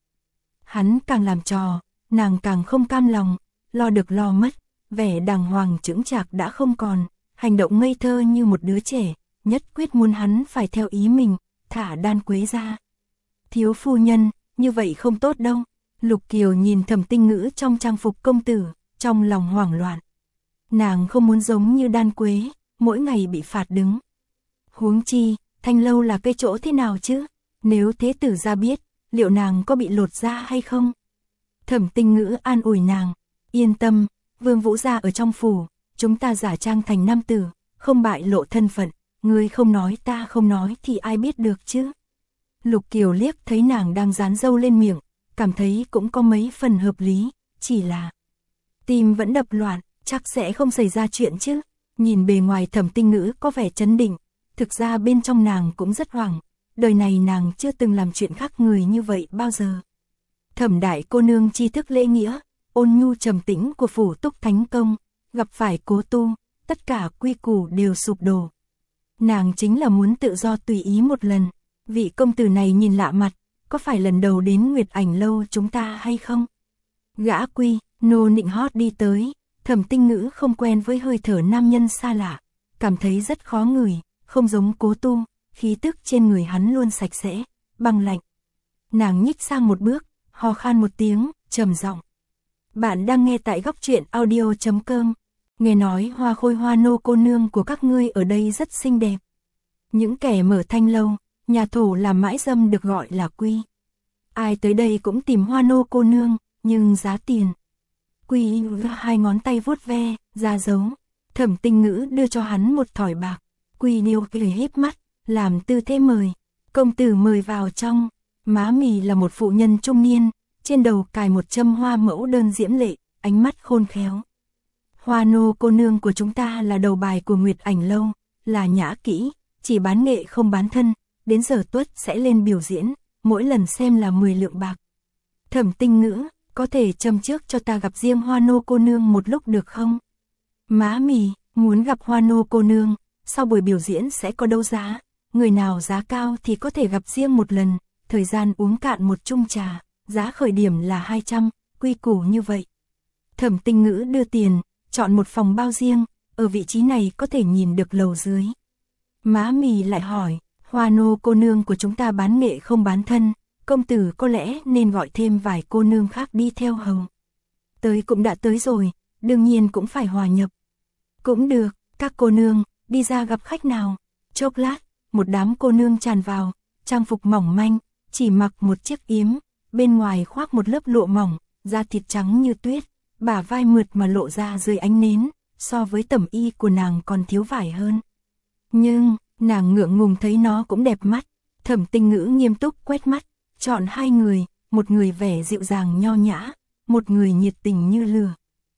Hắn càng làm trò, nàng càng không cam lòng, lo được lo mất, vẻ đàng hoàng chững chạc đã không còn, hành động ngây thơ như một đứa trẻ, nhất quyết muốn hắn phải theo ý mình, thả Đan Quế ra. Thiếu phu nhân, như vậy không tốt đâu. Lục Kiều nhìn Thẩm Tinh Ngữ trong trang phục công tử, trong lòng hoảng loạn. Nàng không muốn giống như Đan Quế, mỗi ngày bị phạt đứng. Huống chi, Thanh Lâu là cái chỗ thế nào chứ? Nếu thế tử gia biết, liệu nàng có bị lột da hay không? Thẩm Tinh Ngữ an ủi nàng, yên tâm, Vương Vũ gia ở trong phủ, chúng ta giả trang thành nam tử, không bại lộ thân phận, ngươi không nói ta không nói thì ai biết được chứ? Lục Kiều liếc thấy nàng đang dán dâu lên miệng, cảm thấy cũng có mấy phần hợp lý, chỉ là tim vẫn đập loạn, chắc sẽ không xảy ra chuyện chứ. Nhìn bề ngoài Thẩm Tinh Ngữ có vẻ trấn định, thực ra bên trong nàng cũng rất hoảng, đời này nàng chưa từng làm chuyện khác người như vậy bao giờ. Thẩm đại cô nương tri thức lễ nghĩa, ôn nhu trầm tĩnh của phủ Túc Thánh Công, gặp phải Cố Tu, tất cả quy củ đều sụp đổ. Nàng chính là muốn tự do tùy ý một lần. Vị công tử này nhìn lạ mặt, có phải lần đầu đến Nguyệt Ảnh lâu chúng ta hay không? Gã Quy, nô nịnh hót đi tới, Thẩm Tinh Ngữ không quen với hơi thở nam nhân xa lạ, cảm thấy rất khó ngửi, không giống Cố Tu, khí tức trên người hắn luôn sạch sẽ, băng lạnh. Nàng nhích sang một bước, ho khan một tiếng, trầm giọng. Bạn đang nghe tại góc truyện audio chấm com. Nghe nói Hoa Khôi Hoa nô cô nương của các ngươi ở đây rất xinh đẹp. Những kẻ mở Thanh lâu, nhà thổ làm mãi dâm được gọi là Quy. Ai tới đây cũng tìm Hoa nô cô nương, nhưng giá tiền. Quy hai ngón tay vuốt ve, ra dấu. Thẩm Tinh Ngữ đưa cho hắn một thỏi bạc. Quy điêu cười híp mắt, làm tư thế mời. Công tử mời vào trong. Má mì là một phụ nhân trung niên, trên đầu cài một châm hoa mẫu đơn diễm lệ, ánh mắt khôn khéo. Hoa nô cô nương của chúng ta là đầu bài của Nguyệt Ảnh lâu, là nhã kỹ, chỉ bán nghệ không bán thân, đến giờ tuất sẽ lên biểu diễn, mỗi lần xem là mười lượng bạc. Thẩm Tinh Ngữ, có thể châm trước cho ta gặp riêng Hoa nô cô nương một lúc được không? Má mì, muốn gặp Hoa nô cô nương, sau buổi biểu diễn sẽ có đấu giá, người nào giá cao thì có thể gặp riêng một lần, thời gian uống cạn một chung trà, giá khởi điểm là hai trăm, quy củ như vậy. Thẩm Tinh Ngữ đưa tiền, chọn một phòng bao riêng, ở vị trí này có thể nhìn được lầu dưới. Má mì lại hỏi, Hoa nô cô nương của chúng ta bán nghệ không bán thân, công tử có lẽ nên gọi thêm vài cô nương khác đi theo hầu. Tới cũng đã tới rồi, đương nhiên cũng phải hòa nhập. Cũng được, các cô nương, đi ra gặp khách nào. Chốc lát, một đám cô nương tràn vào, trang phục mỏng manh, chỉ mặc một chiếc yếm, bên ngoài khoác một lớp lụa mỏng, da thịt trắng như tuyết, bả vai mượt mà lộ ra dưới ánh nến, so với tẩm y của nàng còn thiếu vải hơn. Nhưng, nàng ngượng ngùng thấy nó cũng đẹp mắt. Thẩm Tinh Ngữ nghiêm túc quét mắt, chọn hai người, một người vẻ dịu dàng nho nhã, một người nhiệt tình như lửa.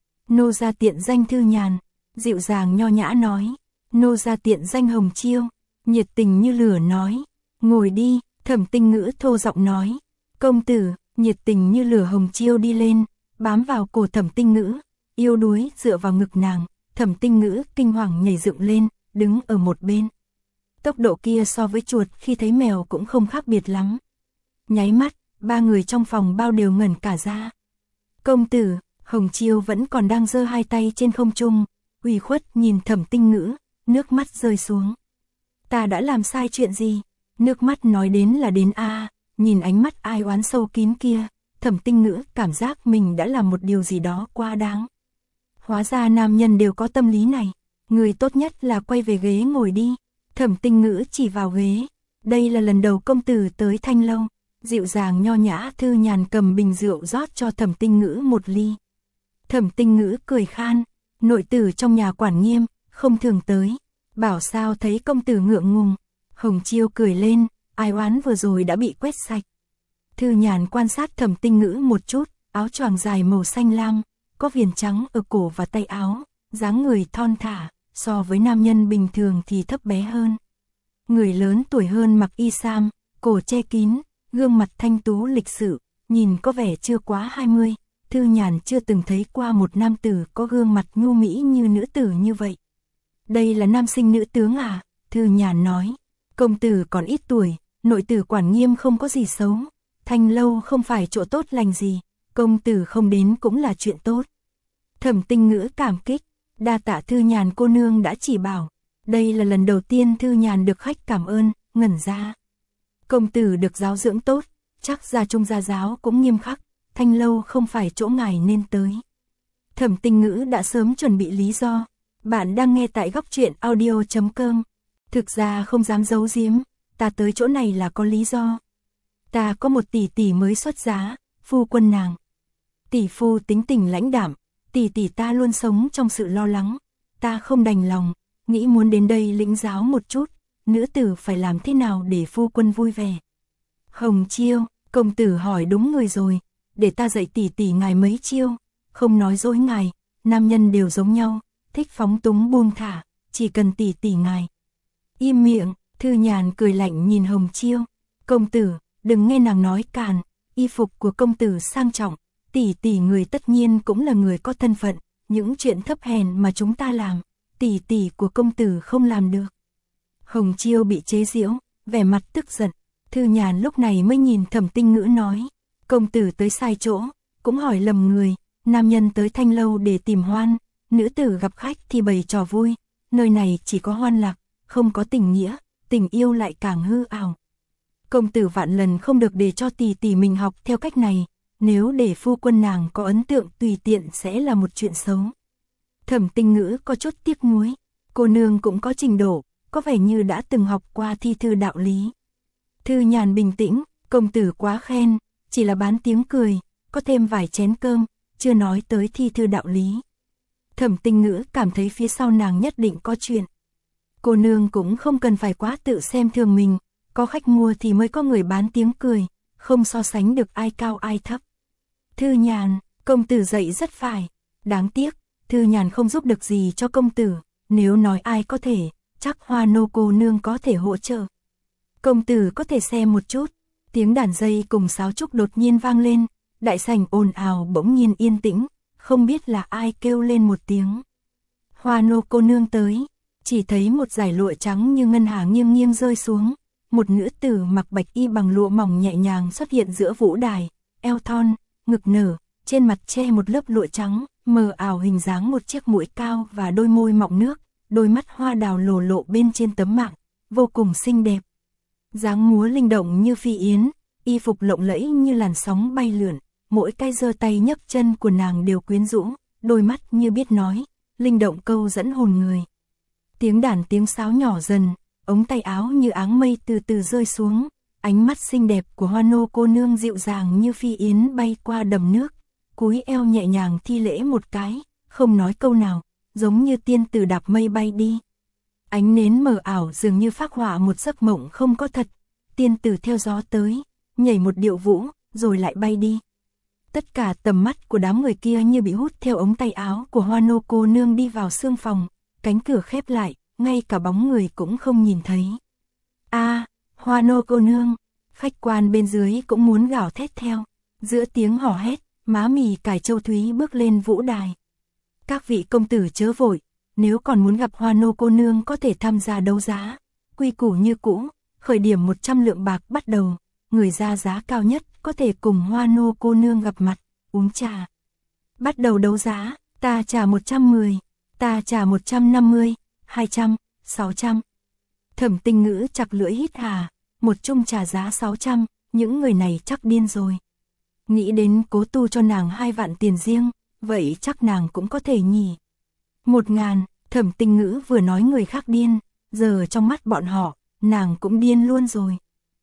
Nô gia tiện danh Thư Nhàn, dịu dàng nho nhã nói. Nô gia tiện danh Hồng Chiêu, nhiệt tình như lửa nói. Ngồi đi, Thẩm Tinh Ngữ thô giọng nói. Công tử, nhiệt tình như lửa Hồng Chiêu đi lên, bám vào cổ Thẩm Tinh Ngữ, yêu đuối dựa vào ngực nàng. Thẩm Tinh Ngữ kinh hoàng nhảy dựng lên, đứng ở một bên. Tốc độ kia so với chuột khi thấy mèo cũng không khác biệt lắm. Nháy mắt, ba người trong phòng bao đều ngẩn cả ra. Công tử, Hồng Chiêu vẫn còn đang giơ hai tay trên không trung, ủy khuất nhìn Thẩm Tinh Ngữ, nước mắt rơi xuống. Ta đã làm sai chuyện gì? Nước mắt nói đến là đến a, à, nhìn ánh mắt ai oán sâu kín kia, Thẩm Tinh Ngữ cảm giác mình đã làm một điều gì đó quá đáng. Hóa ra nam nhân đều có tâm lý này, người tốt nhất là quay về ghế ngồi đi. Thẩm Tinh Ngữ chỉ vào ghế, đây là lần đầu công tử tới Thanh lâu. Dịu dàng nho nhã Thư Nhàn cầm bình rượu rót cho Thẩm Tinh Ngữ một ly. Thẩm Tinh Ngữ cười khan, nội tử trong nhà quản nghiêm, không thường tới, bảo sao thấy công tử ngượng ngùng. Hồng Chiêu cười lên, ai oán vừa rồi đã bị quét sạch. Thư Nhàn quan sát Thẩm Tinh Ngữ một chút, áo choàng dài màu xanh lam, có viền trắng ở cổ và tay áo, dáng người thon thả, so với nam nhân bình thường thì thấp bé hơn. Người lớn tuổi hơn mặc y sam, cổ che kín, gương mặt thanh tú lịch sự, nhìn có vẻ chưa quá hai mươi. Thư Nhàn chưa từng thấy qua một nam tử có gương mặt nhu mỹ như nữ tử như vậy. Đây là nam sinh nữ tướng à? Thư Nhàn nói. Công tử còn ít tuổi, nội tử quản nghiêm không có gì xấu. Thanh lâu không phải chỗ tốt lành gì, công tử không đến cũng là chuyện tốt. Thẩm Tinh Ngữ cảm kích, đa tạ Thư Nhàn cô nương đã chỉ bảo. Đây là lần đầu tiên Thư Nhàn được khách cảm ơn, ngẩn ra. Công tử được giáo dưỡng tốt, chắc gia trung gia giáo cũng nghiêm khắc, Thanh lâu không phải chỗ ngài nên tới. Thẩm Tinh Ngữ đã sớm chuẩn bị lý do. Bạn đang nghe tại góc truyện audio chấm com. Thực ra không dám giấu giếm, ta tới chỗ này là có lý do. Ta có một tỷ tỷ mới xuất giá, phu quân nàng. Tỷ phu tính tình lãnh đạm, tỷ tỷ ta luôn sống trong sự lo lắng. Ta không đành lòng, nghĩ muốn đến đây lĩnh giáo một chút, nữ tử phải làm thế nào để phu quân vui vẻ. Hồng chiêu, công tử hỏi đúng người rồi, để ta dạy tỷ tỷ ngài mấy chiêu. Không nói dối ngài, nam nhân đều giống nhau, thích phóng túng buông thả, chỉ cần tỷ tỷ ngài. Im miệng, Thư Nhàn cười lạnh nhìn Hồng Chiêu. Công tử, đừng nghe nàng nói càn, y phục của công tử sang trọng, tỷ tỷ người tất nhiên cũng là người có thân phận, những chuyện thấp hèn mà chúng ta làm, tỷ tỷ của công tử không làm được. Hồng Chiêu bị chế giễu, vẻ mặt tức giận. Thư Nhàn lúc này mới nhìn Thẩm Tinh Ngữ nói, công tử tới sai chỗ, cũng hỏi lầm người, nam nhân tới Thanh Lâu để tìm hoan, nữ tử gặp khách thì bày trò vui, nơi này chỉ có hoan lạc, không có tình nghĩa, tình yêu lại càng hư ảo. Công tử vạn lần không được để cho tỷ tỷ mình học theo cách này, nếu để phu quân nàng có ấn tượng tùy tiện sẽ là một chuyện xấu. Thẩm Tinh Ngữ có chút tiếc nuối, cô nương cũng có trình độ, có vẻ như đã từng học qua thi thư đạo lý. Thư Nhàn bình tĩnh, công tử quá khen, chỉ là bán tiếng cười, có thêm vài chén cơm, chưa nói tới thi thư đạo lý. Thẩm Tinh Ngữ cảm thấy phía sau nàng nhất định có chuyện. Cô nương cũng không cần phải quá tự xem thường mình, có khách mua thì mới có người bán tiếng cười, không so sánh được ai cao ai thấp. Thư Nhàn, công tử dạy rất phải, đáng tiếc, Thư Nhàn không giúp được gì cho công tử, nếu nói ai có thể, chắc Hoa Nô cô nương có thể hỗ trợ. Công tử có thể xem một chút, tiếng đàn dây cùng sáo trúc đột nhiên vang lên, đại sảnh ồn ào bỗng nhiên yên tĩnh, không biết là ai kêu lên một tiếng. Hoa Nô cô nương tới, chỉ thấy một dải lụa trắng như ngân hà nghiêng nghiêng rơi xuống, một nữ tử mặc bạch y bằng lụa mỏng nhẹ nhàng xuất hiện giữa vũ đài, eo thon, ngực nở, trên mặt che một lớp lụa trắng, mờ ảo hình dáng một chiếc mũi cao và đôi môi mọng nước, đôi mắt hoa đào lồ lộ bên trên tấm mạng, vô cùng xinh đẹp. Dáng múa linh động như phi yến, y phục lộng lẫy như làn sóng bay lượn, mỗi cái giơ tay nhấc chân của nàng đều quyến rũ, đôi mắt như biết nói, linh động câu dẫn hồn người. Tiếng đàn tiếng sáo nhỏ dần, ống tay áo như áng mây từ từ rơi xuống, ánh mắt xinh đẹp của Hoa Nô cô nương dịu dàng như phi yến bay qua đầm nước, cúi eo nhẹ nhàng thi lễ một cái, không nói câu nào, giống như tiên tử đạp mây bay đi. Ánh nến mờ ảo dường như phác họa một giấc mộng không có thật, tiên tử theo gió tới, nhảy một điệu vũ, rồi lại bay đi. Tất cả tầm mắt của đám người kia như bị hút theo ống tay áo của Hoa Nô cô nương đi vào sương phòng, cánh cửa khép lại, ngay cả bóng người cũng không nhìn thấy. A, à, Hoa Nô cô nương, khách quan bên dưới cũng muốn gào thét theo, giữa tiếng hò hét, má mì cải châu thúy bước lên vũ đài. Các vị công tử chớ vội, nếu còn muốn gặp Hoa Nô cô nương có thể tham gia đấu giá, quy củ như cũ, khởi điểm một trăm lượng bạc bắt đầu, người ra giá cao nhất có thể cùng Hoa Nô cô nương gặp mặt, uống trà. Bắt đầu đấu giá, ta trả một trăm mười, ta trả một trăm năm mươi, hai trăm, sáu trăm. Thẩm Tinh Ngữ chặt lưỡi hít hà, một chung trà giá sáu trăm, những người này chắc điên rồi. Nghĩ đến Cố Tu cho nàng hai vạn tiền riêng, vậy chắc nàng cũng có thể nhỉ. Một ngàn, Thẩm Tinh Ngữ vừa nói người khác điên, giờ trong mắt bọn họ, nàng cũng điên luôn rồi.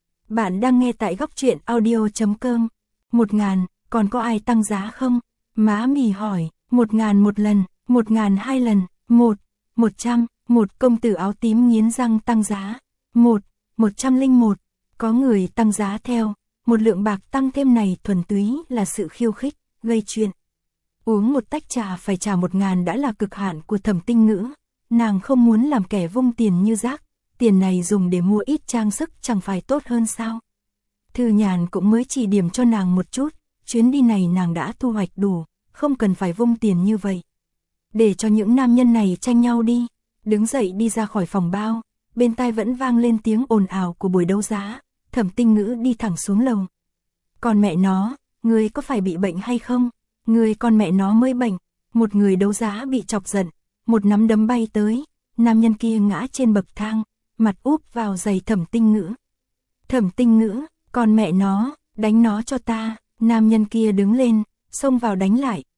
Bạn đang nghe tại góc truyện audio chấm com. Một ngàn, còn có ai tăng giá không? Má mì hỏi, một ngàn một lần, một ngàn hai lần, một, một trăm, một công tử áo tím nghiến răng tăng giá, một, một trăm linh một, có người tăng giá theo, một lượng bạc tăng thêm này thuần túy là sự khiêu khích, gây chuyện. Uống một tách trà phải trả một ngàn đã là cực hạn của Thẩm Tinh Ngữ, nàng không muốn làm kẻ vung tiền như rác, tiền này dùng để mua ít trang sức chẳng phải tốt hơn sao. Thư Nhàn cũng mới chỉ điểm cho nàng một chút, chuyến đi này nàng đã thu hoạch đủ, không cần phải vung tiền như vậy. Để cho những nam nhân này tranh nhau đi, đứng dậy đi ra khỏi phòng bao, bên tai vẫn vang lên tiếng ồn ào của buổi đấu giá, Thẩm Tinh Ngữ đi thẳng xuống lầu. Còn mẹ nó, người có phải bị bệnh hay không? Người con mẹ nó mới bệnh, một người đấu giá bị chọc giận, một nắm đấm bay tới, nam nhân kia ngã trên bậc thang, mặt úp vào giày Thẩm Tinh Ngữ. Thẩm Tinh Ngữ, con mẹ nó, đánh nó cho ta, nam nhân kia đứng lên, xông vào đánh lại,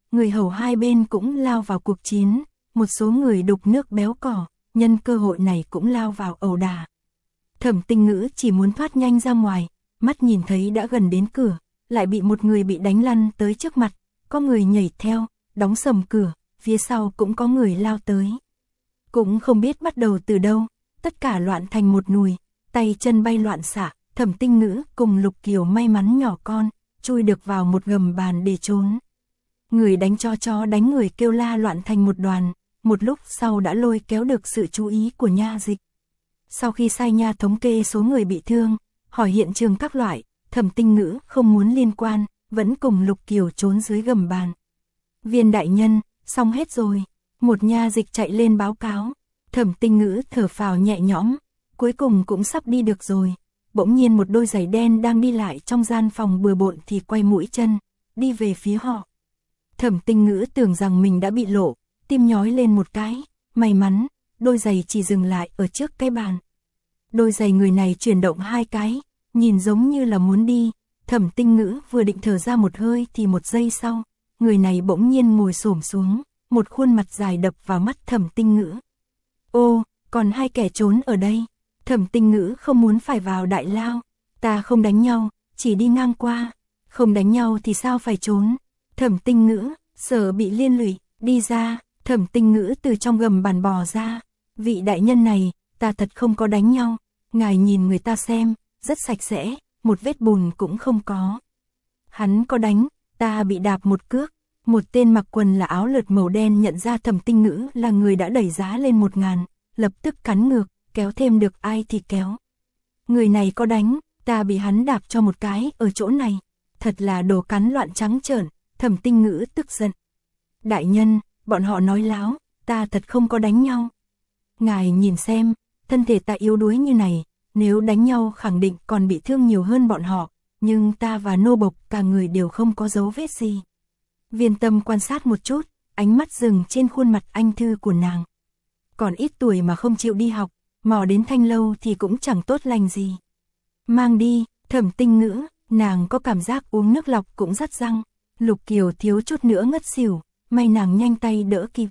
người hầu hai bên cũng lao vào cuộc chiến, một số người đục nước béo cỏ, nhân cơ hội này cũng lao vào ẩu đả. Thẩm Tinh Ngữ chỉ muốn thoát nhanh ra ngoài, mắt nhìn thấy đã gần đến cửa, lại bị một người bị đánh lăn tới trước mặt, có người nhảy theo, đóng sầm cửa, phía sau cũng có người lao tới. Cũng không biết bắt đầu từ đâu, tất cả loạn thành một nùi, tay chân bay loạn xạ, Thẩm Tinh Ngữ cùng Lục Kiều may mắn nhỏ con, chui được vào một gầm bàn để trốn. Người đánh cho chó đánh người kêu la loạn thành một đoàn, một lúc sau đã lôi kéo được sự chú ý của nha dịch. Sau khi sai nha thống kê số người bị thương, hỏi hiện trường các loại, Thẩm Tinh Ngữ không muốn liên quan, vẫn cùng Lục Kiều trốn dưới gầm bàn. Viên đại nhân, xong hết rồi. Một nha dịch chạy lên báo cáo. Thẩm Tinh Ngữ thở phào nhẹ nhõm, cuối cùng cũng sắp đi được rồi. Bỗng nhiên một đôi giày đen đang đi lại trong gian phòng bừa bộn thì quay mũi chân, đi về phía họ. Thẩm Tinh Ngữ tưởng rằng mình đã bị lộ, tim nhói lên một cái, may mắn, đôi giày chỉ dừng lại ở trước cái bàn. Đôi giày người này chuyển động hai cái, nhìn giống như là muốn đi. Thẩm Tinh Ngữ vừa định thở ra một hơi thì một giây sau, người này bỗng nhiên ngồi xổm xuống, một khuôn mặt dài đập vào mắt Thẩm Tinh Ngữ. Ô, còn hai kẻ trốn ở đây. Thẩm Tinh Ngữ không muốn phải vào đại lao. Ta không đánh nhau, chỉ đi ngang qua. Không đánh nhau thì sao phải trốn. Thẩm Tinh Ngữ, sợ bị liên lụy, đi ra. Thẩm Tinh Ngữ từ trong gầm bàn bò ra. Vị đại nhân này, ta thật không có đánh nhau. Ngài nhìn người ta xem, rất sạch sẽ, một vết bùn cũng không có. Hắn có đánh, ta bị đạp một cước. Một tên mặc quần là áo lượt màu đen nhận ra Thẩm Tinh Ngữ là người đã đẩy giá lên một ngàn, lập tức cắn ngược, kéo thêm được ai thì kéo. Người này có đánh, ta bị hắn đạp cho một cái ở chỗ này. Thật là đồ cắn loạn trắng trợn. Thẩm Tinh Ngữ tức giận. Đại nhân, bọn họ nói láo, ta thật không có đánh nhau. Ngài nhìn xem, thân thể ta yếu đuối như này, nếu đánh nhau khẳng định còn bị thương nhiều hơn bọn họ, nhưng ta và nô bộc cả người đều không có dấu vết gì. Viên Tâm quan sát một chút, ánh mắt dừng trên khuôn mặt anh thư của nàng. Còn ít tuổi mà không chịu đi học, mò đến Thanh lâu thì cũng chẳng tốt lành gì. Mang đi, Thẩm Tinh Ngữ, nàng có cảm giác uống nước lọc cũng rất răng. Lục Kiều thiếu chút nữa ngất xỉu, may nàng nhanh tay đỡ kịp.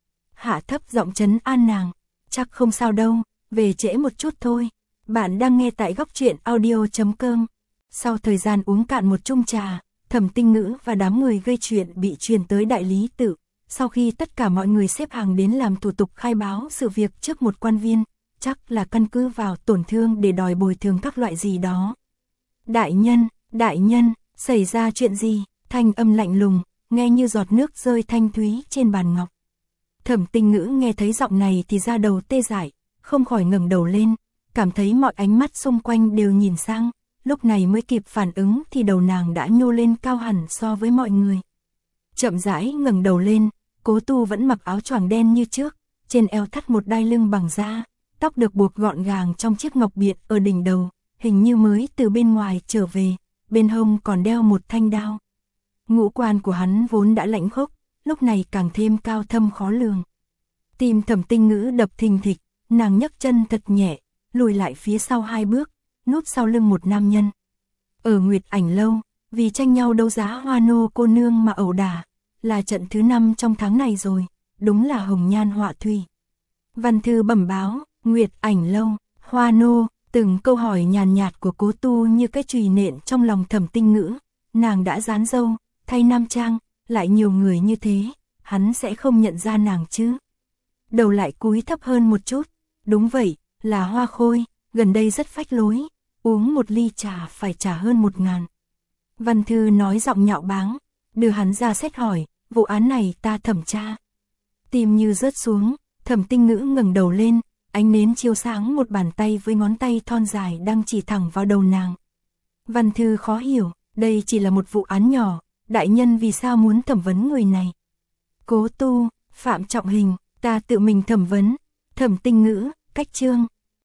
Hạ thấp giọng trấn an nàng, chắc không sao đâu, về trễ một chút thôi. Bạn đang nghe tại góc truyện audio chấm com. Sau thời gian uống cạn một chung trà, Thẩm Tinh Ngữ và đám người gây chuyện bị truyền tới đại lý tự. Sau khi tất cả mọi người xếp hàng đến làm thủ tục khai báo sự việc trước một quan viên, chắc là căn cứ vào tổn thương để đòi bồi thường các loại gì đó. Đại nhân, đại nhân, xảy ra chuyện gì? Thanh âm lạnh lùng, nghe như giọt nước rơi thanh thúy trên bàn ngọc. Thẩm Tinh Ngữ nghe thấy giọng này thì da đầu tê dại, không khỏi ngẩng đầu lên, cảm thấy mọi ánh mắt xung quanh đều nhìn sang, lúc này mới kịp phản ứng thì đầu nàng đã nhô lên cao hẳn so với mọi người. Chậm rãi ngẩng đầu lên, Cố Tu vẫn mặc áo choàng đen như trước, trên eo thắt một đai lưng bằng da, tóc được buộc gọn gàng trong chiếc ngọc biện ở đỉnh đầu, hình như mới từ bên ngoài trở về, bên hông còn đeo một thanh đao. Ngũ quan của hắn vốn đã lãnh khốc, lúc này càng thêm cao thâm khó lường. Tim Thẩm Tinh Ngữ đập thình thịch, nàng nhấc chân thật nhẹ, lùi lại phía sau hai bước, núp sau lưng một nam nhân. Ở Nguyệt Ảnh lâu, vì tranh nhau đấu giá hoa nô cô nương mà ẩu đả, là trận thứ năm trong tháng này rồi, đúng là hồng nhan họa thủy. Văn thư bẩm báo, Nguyệt Ảnh lâu, hoa nô, từng câu hỏi nhàn nhạt của Cố Tu như cái chùy nện trong lòng Thẩm Tinh Ngữ, nàng đã dán dâu, thay nam trang, lại nhiều người như thế, hắn sẽ không nhận ra nàng chứ. Đầu lại cúi thấp hơn một chút, đúng vậy, là Hoa Khôi, gần đây rất phách lối, uống một ly trà phải trả hơn một ngàn. Văn thư nói giọng nhạo báng, đưa hắn ra xét hỏi, vụ án này ta thẩm tra. Tim như rớt xuống, Thẩm Tinh Ngữ ngẩng đầu lên, ánh nến chiếu sáng một bàn tay với ngón tay thon dài đang chỉ thẳng vào đầu nàng. Văn thư khó hiểu, đây chỉ là một vụ án nhỏ, đại nhân vì sao muốn thẩm vấn người này? Cố Tu, Phạm Trọng Hình, ta tự mình thẩm vấn. Thẩm Tinh Ngữ, cách chương.